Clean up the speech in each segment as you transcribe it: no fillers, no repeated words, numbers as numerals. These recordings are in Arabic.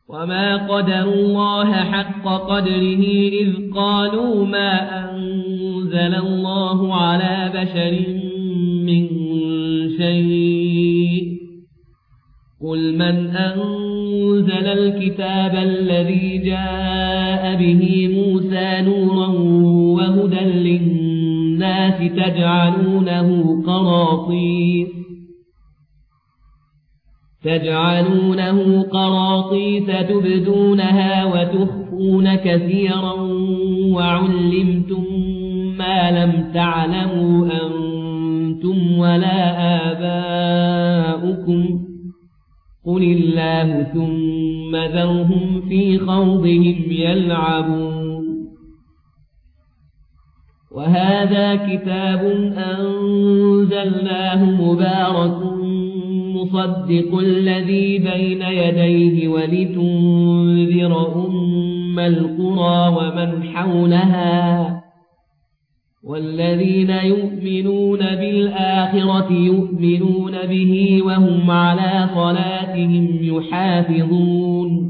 وما قدروا الله حق قدره إذ قالوا ما أنزل الله على بشر من شيء قل من أنزل الكتاب الذي جاء به موسى نورا وهدى للناس تجعلونه قراطيس تبدونها وتخفون كثيرا وعلمتم ما لم تعلموا أنتم ولا آباؤكم قل الله ثم ذرهم في خوضهم يلعبون وهذا كتاب أنزلناه مبارك مصدق الذي بين يديه ولتنذر أم القرى ومن حولها والذين يؤمنون بالآخرة يؤمنون به وهم على صلاتهم يحافظون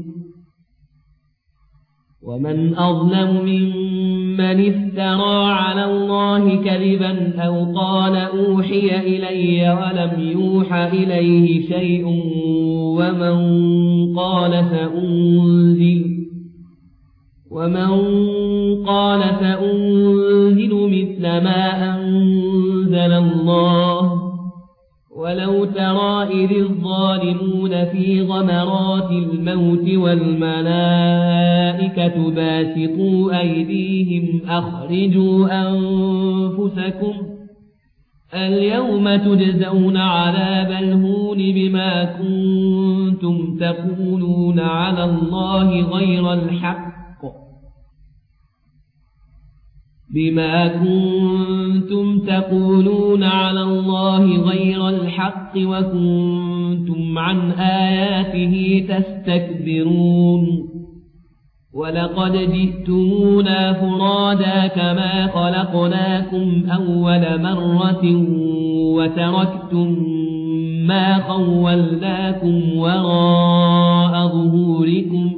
ومن أظلم ممن افترى على الله كذبا أو قال أوحي إلي ولم يوح إليه شيء ومن قال سأنزل مثل ما أنزل الله ولو ترى إذ الظالمون في غمرات الموت والملائكة باسطوا أيديهم أخرجوا أنفسكم اليوم تجزون عذاب الهون بما كنتم تقولون على الله غير الحق وكنتم عن آياته تستكبرون ولقد جئتمونا فرادا كما خلقناكم أول مرة وتركتم ما خولناكم وراء ظهوركم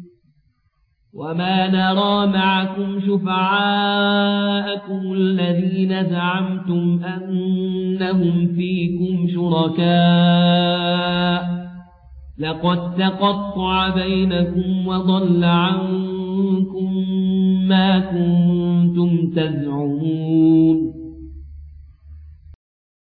وما نرى معكم شفعاءكم الذين زعمتم أنهم فيكم شركاء لقد تقطع بينكم وضل عنكم ما كنتم تزعمون